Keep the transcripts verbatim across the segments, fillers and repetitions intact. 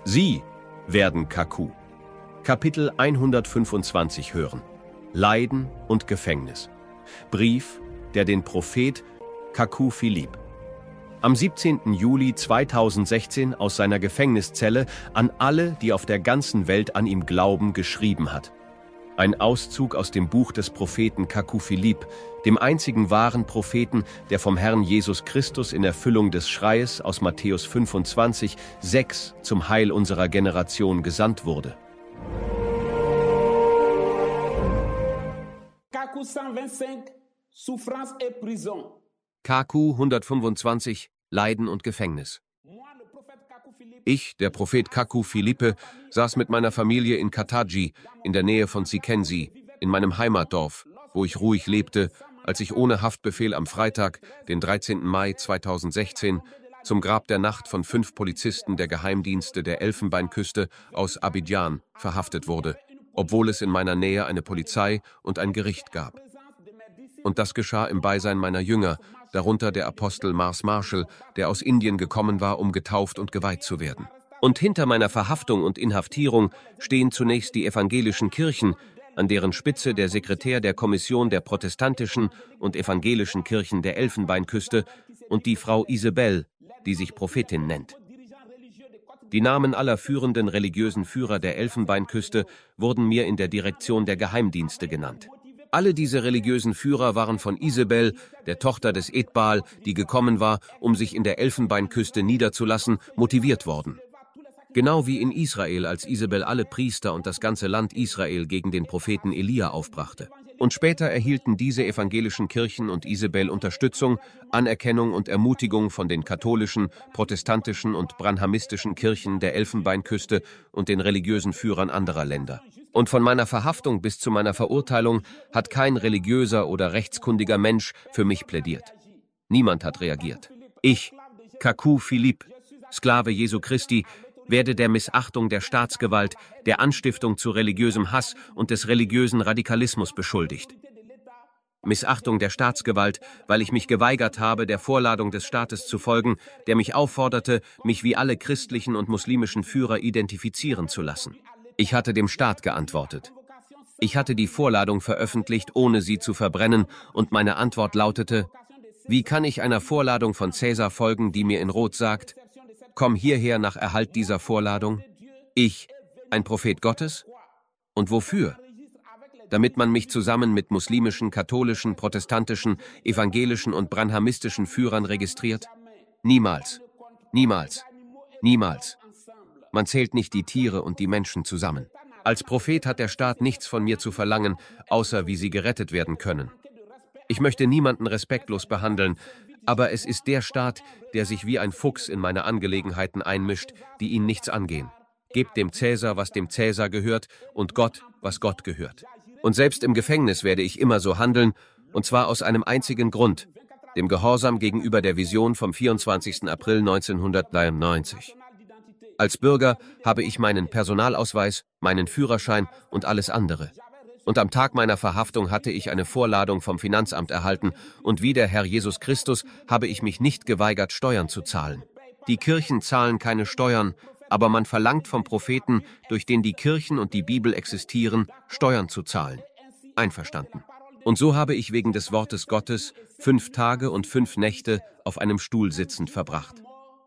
Sie werden Kaku. Kapitel hundertfünfundzwanzig hören. Leiden und Gefängnis. Brief, der den Prophet Kaku Philipp am siebzehnten Juli zweitausendsechzehn aus seiner Gefängniszelle an alle, die auf der ganzen Welt an ihm glauben, geschrieben hat. Ein Auszug aus dem Buch des Propheten Kaku Philipp, dem einzigen wahren Propheten, der vom Herrn Jesus Christus in Erfüllung des Schreies aus Matthäus fünfundzwanzig, sechs zum Heil unserer Generation gesandt wurde. Kaku hundertfünfundzwanzig, Souffrance et Prison. Kaku hundertfünfundzwanzig, Leiden und Gefängnis. Ich, der Prophet Kaku Philippe, saß mit meiner Familie in Kataji, in der Nähe von Sikensi, in meinem Heimatdorf, wo ich ruhig lebte, als ich ohne Haftbefehl am Freitag, den dreizehnten Mai zweitausendsechzehn, zum Grab der Nacht von fünf Polizisten der Geheimdienste der Elfenbeinküste aus Abidjan verhaftet wurde, obwohl es in meiner Nähe eine Polizei und ein Gericht gab. Und das geschah im Beisein meiner Jünger, darunter der Apostel Mars Marshall, der aus Indien gekommen war, um getauft und geweiht zu werden. Und hinter meiner Verhaftung und Inhaftierung stehen zunächst die evangelischen Kirchen, an deren Spitze der Sekretär der Kommission der protestantischen und evangelischen Kirchen der Elfenbeinküste und die Frau Isabel, die sich Prophetin nennt. Die Namen aller führenden religiösen Führer der Elfenbeinküste wurden mir in der Direktion der Geheimdienste genannt. Alle diese religiösen Führer waren von Isabel, der Tochter des Etbal, die gekommen war, um sich in der Elfenbeinküste niederzulassen, motiviert worden. Genau wie in Israel, als Isabel alle Priester und das ganze Land Israel gegen den Propheten Elia aufbrachte. Und später erhielten diese evangelischen Kirchen und Isabel Unterstützung, Anerkennung und Ermutigung von den katholischen, protestantischen und branhamistischen Kirchen der Elfenbeinküste und den religiösen Führern anderer Länder. Und von meiner Verhaftung bis zu meiner Verurteilung hat kein religiöser oder rechtskundiger Mensch für mich plädiert. Niemand hat reagiert. Ich, Kaku Philipp, Sklave Jesu Christi, werde der Missachtung der Staatsgewalt, der Anstiftung zu religiösem Hass und des religiösen Radikalismus beschuldigt. Missachtung der Staatsgewalt, weil ich mich geweigert habe, der Vorladung des Staates zu folgen, der mich aufforderte, mich wie alle christlichen und muslimischen Führer identifizieren zu lassen. Ich hatte dem Staat geantwortet. Ich hatte die Vorladung veröffentlicht, ohne sie zu verbrennen, und meine Antwort lautete: Wie kann ich einer Vorladung von Cäsar folgen, die mir in Rot sagt: Komm hierher nach Erhalt dieser Vorladung? Ich, ein Prophet Gottes? Und wofür? Damit man mich zusammen mit muslimischen, katholischen, protestantischen, evangelischen und branhamistischen Führern registriert? Niemals. Niemals. Niemals. Man zählt nicht die Tiere und die Menschen zusammen. Als Prophet hat der Staat nichts von mir zu verlangen, außer wie sie gerettet werden können. Ich möchte niemanden respektlos behandeln, aber es ist der Staat, der sich wie ein Fuchs in meine Angelegenheiten einmischt, die ihn nichts angehen. Gebt dem Cäsar, was dem Cäsar gehört, und Gott, was Gott gehört. Und selbst im Gefängnis werde ich immer so handeln, und zwar aus einem einzigen Grund: dem Gehorsam gegenüber der Vision vom vierundzwanzigsten April neunzehnhundertdreiundneunzig. Als Bürger habe ich meinen Personalausweis, meinen Führerschein und alles andere. Und am Tag meiner Verhaftung hatte ich eine Vorladung vom Finanzamt erhalten, und wie der Herr Jesus Christus habe ich mich nicht geweigert, Steuern zu zahlen. Die Kirchen zahlen keine Steuern, aber man verlangt vom Propheten, durch den die Kirchen und die Bibel existieren, Steuern zu zahlen. Einverstanden. Und so habe ich wegen des Wortes Gottes fünf Tage und fünf Nächte auf einem Stuhl sitzend verbracht.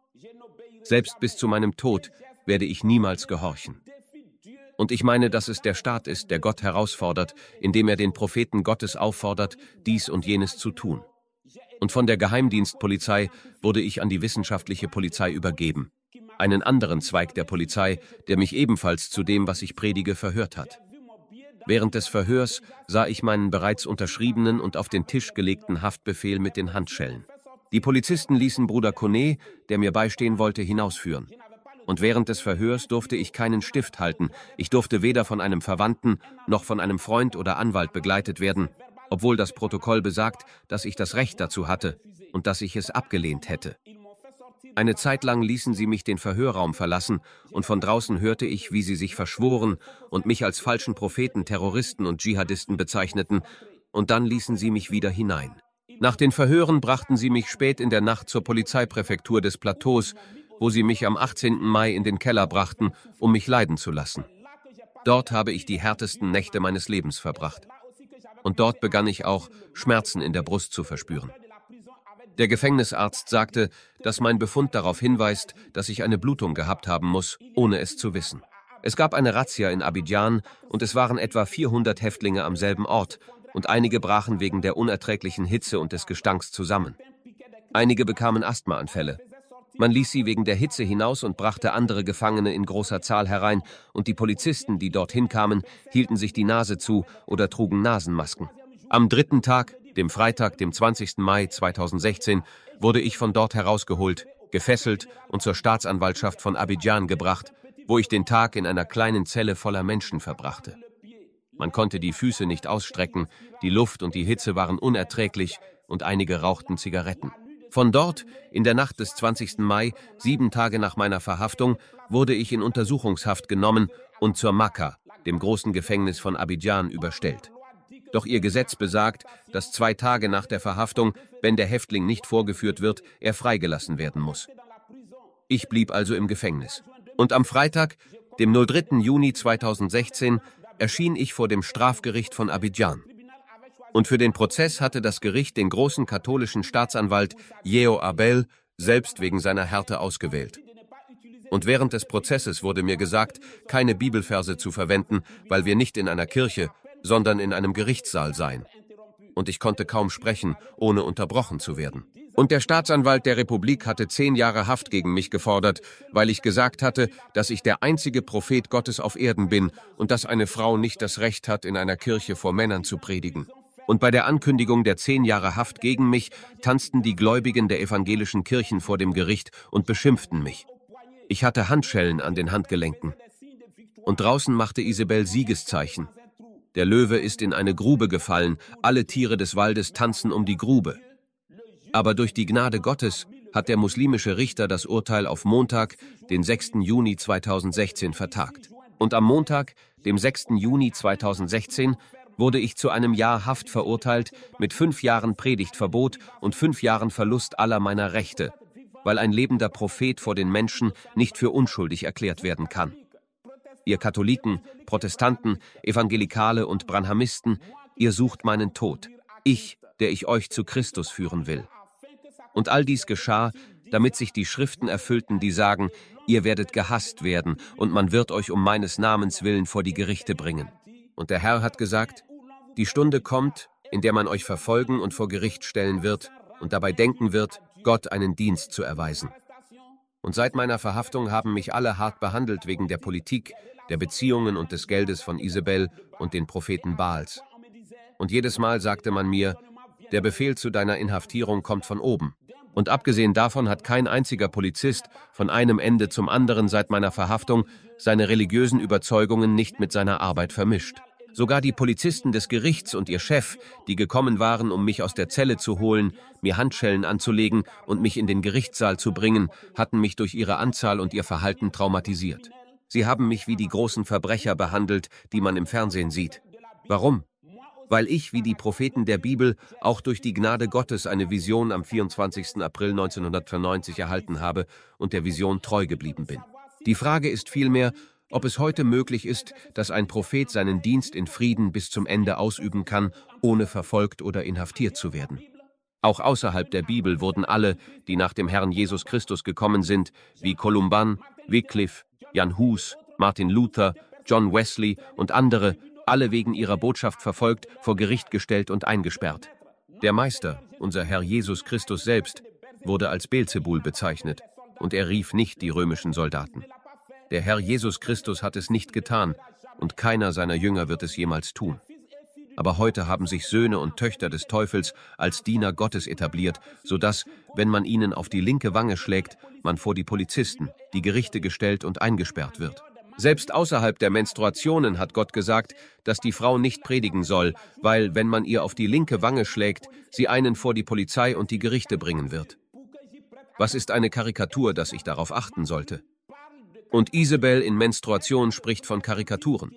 Selbst bis zu meinem Tod werde ich niemals gehorchen. Und ich meine, dass es der Staat ist, der Gott herausfordert, indem er den Propheten Gottes auffordert, dies und jenes zu tun. Und von der Geheimdienstpolizei wurde ich an die wissenschaftliche Polizei übergeben, einen anderen Zweig der Polizei, der mich ebenfalls zu dem, was ich predige, verhört hat. Während des Verhörs sah ich meinen bereits unterschriebenen und auf den Tisch gelegten Haftbefehl mit den Handschellen. Die Polizisten ließen Bruder Kone, der mir beistehen wollte, hinausführen. Und während des Verhörs durfte ich keinen Stift halten. Ich durfte weder von einem Verwandten noch von einem Freund oder Anwalt begleitet werden, obwohl das Protokoll besagt, dass ich das Recht dazu hatte und dass ich es abgelehnt hätte. Eine Zeit lang ließen sie mich den Verhörraum verlassen, und von draußen hörte ich, wie sie sich verschworen und mich als falschen Propheten, Terroristen und Dschihadisten bezeichneten, und dann ließen sie mich wieder hinein. Nach den Verhören brachten sie mich spät in der Nacht zur Polizeipräfektur des Plateaus, wo sie mich am achtzehnten Mai in den Keller brachten, um mich leiden zu lassen. Dort habe ich die härtesten Nächte meines Lebens verbracht. Und dort begann ich auch, Schmerzen in der Brust zu verspüren. Der Gefängnisarzt sagte, dass mein Befund darauf hinweist, dass ich eine Blutung gehabt haben muss, ohne es zu wissen. Es gab eine Razzia in Abidjan und es waren etwa vierhundert Häftlinge am selben Ort und einige brachen wegen der unerträglichen Hitze und des Gestanks zusammen. Einige bekamen Asthmaanfälle. Man ließ sie wegen der Hitze hinaus und brachte andere Gefangene in großer Zahl herein und die Polizisten, die dorthin kamen, hielten sich die Nase zu oder trugen Nasenmasken. Am dritten Tag, dem Freitag, dem zwanzigsten Mai zweitausendsechzehn, wurde ich von dort herausgeholt, gefesselt und zur Staatsanwaltschaft von Abidjan gebracht, wo ich den Tag in einer kleinen Zelle voller Menschen verbrachte. Man konnte die Füße nicht ausstrecken, die Luft und die Hitze waren unerträglich und einige rauchten Zigaretten. Von dort, in der Nacht des zwanzigsten Mai, sieben Tage nach meiner Verhaftung, wurde ich in Untersuchungshaft genommen und zur Maka, dem großen Gefängnis von Abidjan, überstellt. Doch ihr Gesetz besagt, dass zwei Tage nach der Verhaftung, wenn der Häftling nicht vorgeführt wird, er freigelassen werden muss. Ich blieb also im Gefängnis. Und am Freitag, dem dritten Juni zweitausendsechzehn, erschien ich vor dem Strafgericht von Abidjan. Und für den Prozess hatte das Gericht den großen katholischen Staatsanwalt Yeo Abel selbst wegen seiner Härte ausgewählt. Und während des Prozesses wurde mir gesagt, keine Bibelverse zu verwenden, weil wir nicht in einer Kirche, sondern in einem Gerichtssaal seien. Und ich konnte kaum sprechen, ohne unterbrochen zu werden. Und der Staatsanwalt der Republik hatte zehn Jahre Haft gegen mich gefordert, weil ich gesagt hatte, dass ich der einzige Prophet Gottes auf Erden bin und dass eine Frau nicht das Recht hat, in einer Kirche vor Männern zu predigen. Und bei der Ankündigung der zehn Jahre Haft gegen mich tanzten die Gläubigen der evangelischen Kirchen vor dem Gericht und beschimpften mich. Ich hatte Handschellen an den Handgelenken. Und draußen machte Isabel Siegeszeichen. Der Löwe ist in eine Grube gefallen, alle Tiere des Waldes tanzen um die Grube. Aber durch die Gnade Gottes hat der muslimische Richter das Urteil auf Montag, den sechsten Juni zweitausendsechzehn, vertagt. Und am Montag, dem sechsten Juni zweitausendsechzehn, wurde ich zu einem Jahr Haft verurteilt mit fünf Jahren Predigtverbot und fünf Jahren Verlust aller meiner Rechte, weil ein lebender Prophet vor den Menschen nicht für unschuldig erklärt werden kann. Ihr Katholiken, Protestanten, Evangelikale und Branhamisten, ihr sucht meinen Tod. Ich, der ich euch zu Christus führen will. Und all dies geschah, damit sich die Schriften erfüllten, die sagen, ihr werdet gehasst werden und man wird euch um meines Namens willen vor die Gerichte bringen. Und der Herr hat gesagt, die Stunde kommt, in der man euch verfolgen und vor Gericht stellen wird und dabei denken wird, Gott einen Dienst zu erweisen. Und seit meiner Verhaftung haben mich alle hart behandelt wegen der Politik, der Beziehungen und des Geldes von Isabel und den Propheten Baals. Und jedes Mal sagte man mir, der Befehl zu deiner Inhaftierung kommt von oben. Und abgesehen davon hat kein einziger Polizist von einem Ende zum anderen seit meiner Verhaftung seine religiösen Überzeugungen nicht mit seiner Arbeit vermischt. Sogar die Polizisten des Gerichts und ihr Chef, die gekommen waren, um mich aus der Zelle zu holen, mir Handschellen anzulegen und mich in den Gerichtssaal zu bringen, hatten mich durch ihre Anzahl und ihr Verhalten traumatisiert. Sie haben mich wie die großen Verbrecher behandelt, die man im Fernsehen sieht. Warum? Weil ich, wie die Propheten der Bibel, auch durch die Gnade Gottes eine Vision am vierundzwanzigsten April neunzehnhundertneunzig erhalten habe und der Vision treu geblieben bin. Die Frage ist vielmehr, ob es heute möglich ist, dass ein Prophet seinen Dienst in Frieden bis zum Ende ausüben kann, ohne verfolgt oder inhaftiert zu werden. Auch außerhalb der Bibel wurden alle, die nach dem Herrn Jesus Christus gekommen sind, wie Columban, Wycliffe, Jan Hus, Martin Luther, John Wesley und andere, alle wegen ihrer Botschaft verfolgt, vor Gericht gestellt und eingesperrt. Der Meister, unser Herr Jesus Christus selbst, wurde als Beelzebul bezeichnet, und er rief nicht die römischen Soldaten. Der Herr Jesus Christus hat es nicht getan, und keiner seiner Jünger wird es jemals tun. Aber heute haben sich Söhne und Töchter des Teufels als Diener Gottes etabliert, sodass, wenn man ihnen auf die linke Wange schlägt, man vor die Polizisten, die Gerichte gestellt und eingesperrt wird. Selbst außerhalb der Menstruationen hat Gott gesagt, dass die Frau nicht predigen soll, weil, wenn man ihr auf die linke Wange schlägt, sie einen vor die Polizei und die Gerichte bringen wird. Was ist eine Karikatur, dass ich darauf achten sollte? Und Isabel in Menstruation spricht von Karikaturen.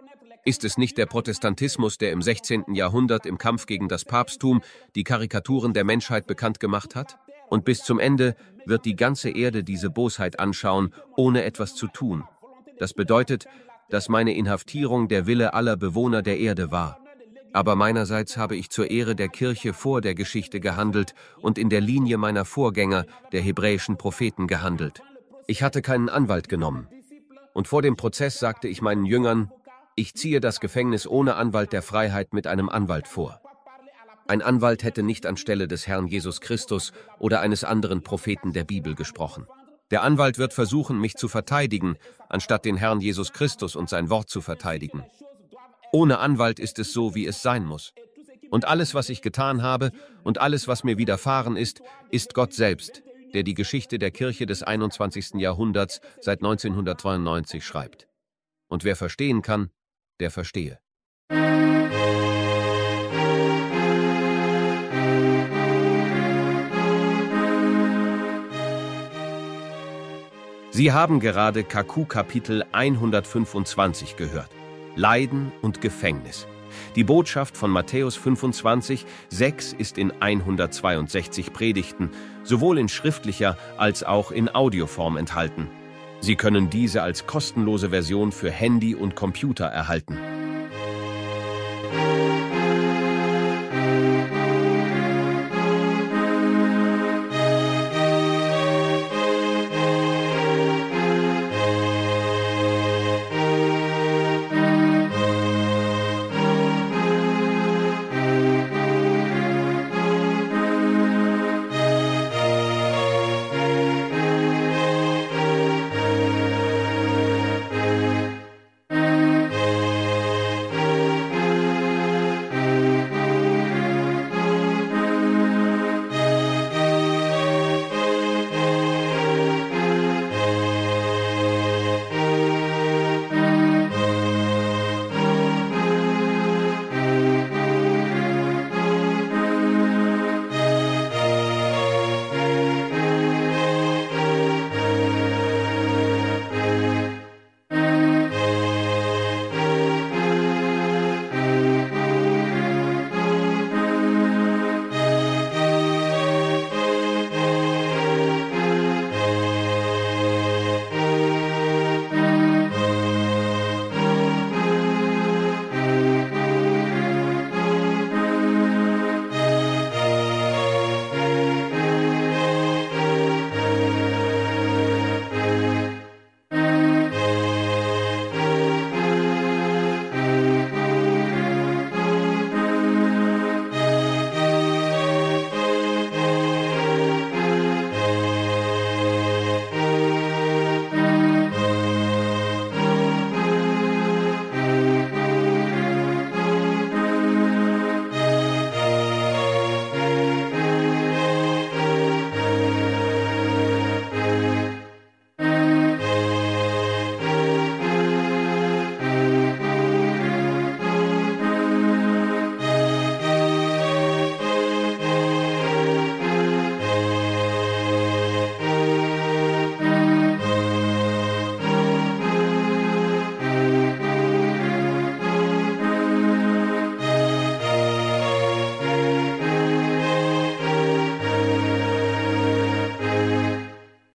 Ist es nicht der Protestantismus, der im sechzehnten Jahrhundert im Kampf gegen das Papsttum die Karikaturen der Menschheit bekannt gemacht hat? Und bis zum Ende wird die ganze Erde diese Bosheit anschauen, ohne etwas zu tun. Das bedeutet, dass meine Inhaftierung der Wille aller Bewohner der Erde war. Aber meinerseits habe ich zur Ehre der Kirche vor der Geschichte gehandelt und in der Linie meiner Vorgänger, der hebräischen Propheten, gehandelt. Ich hatte keinen Anwalt genommen. Und vor dem Prozess sagte ich meinen Jüngern, ich ziehe das Gefängnis ohne Anwalt der Freiheit mit einem Anwalt vor. Ein Anwalt hätte nicht anstelle des Herrn Jesus Christus oder eines anderen Propheten der Bibel gesprochen. Der Anwalt wird versuchen, mich zu verteidigen, anstatt den Herrn Jesus Christus und sein Wort zu verteidigen. Ohne Anwalt ist es so, wie es sein muss. Und alles, was ich getan habe und alles, was mir widerfahren ist, ist Gott selbst, der die Geschichte der Kirche des einundzwanzigsten Jahrhunderts seit neunzehnhundertdreiundneunzig schreibt. Und wer verstehen kann, der verstehe. Sie haben gerade Kaku Kapitel hundertfünfundzwanzig gehört. Leiden und Gefängnis. Die Botschaft von Matthäus fünfundzwanzig, sechs ist in hundertzweiundsechzig Predigten, sowohl in schriftlicher als auch in Audioform enthalten. Sie können diese als kostenlose Version für Handy und Computer erhalten.